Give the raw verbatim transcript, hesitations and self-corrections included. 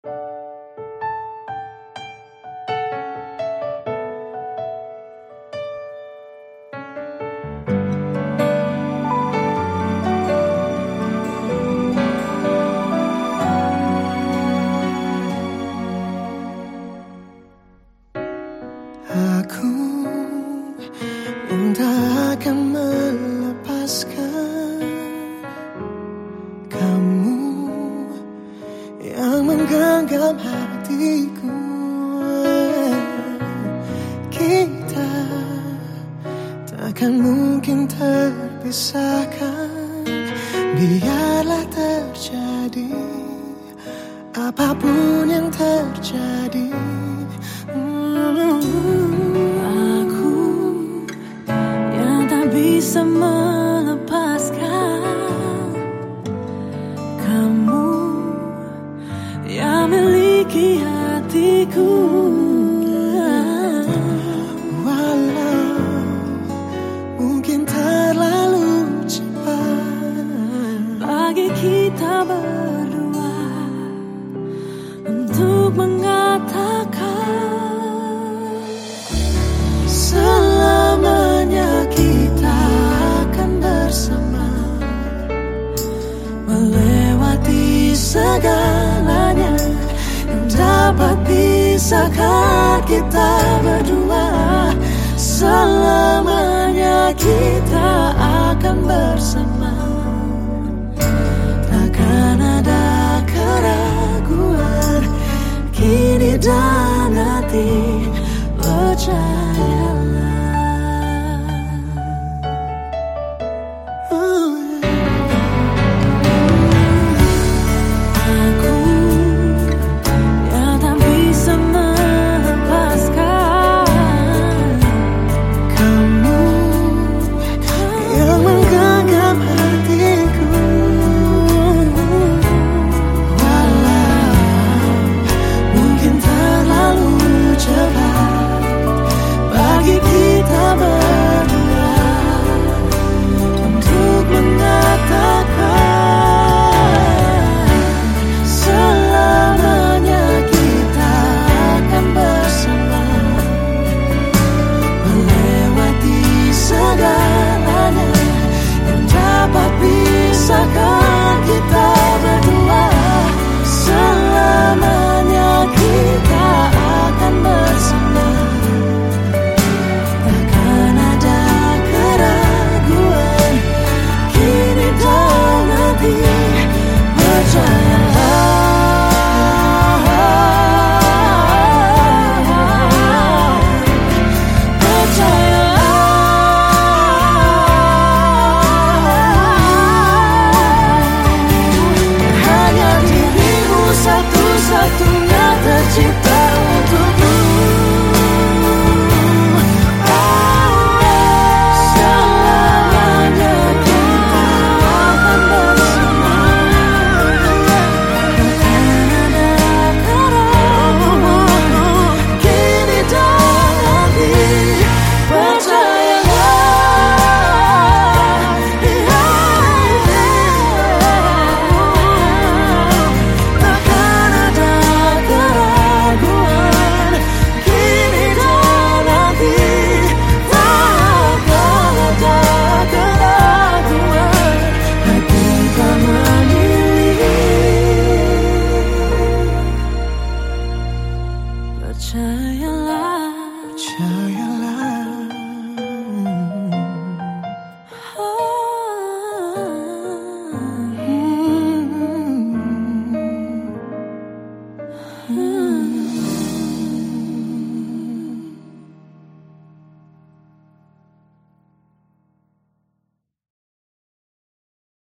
Aku yang tak akan melepaskan kamu yang menggenggam hatiku. Kita takkan mungkin terpisahkan, biarlah terjadi apapun yang terjadi. Aku yang tak bisa melepaskan kamu yang miliki hatiku. Walau mungkin terlalu cepat bagi kita berdua untuk mengatakan selamanya kita akan bersama, melewati segalanya yang dapat pisahkan kita berdua. Selamanya kita akan bersama,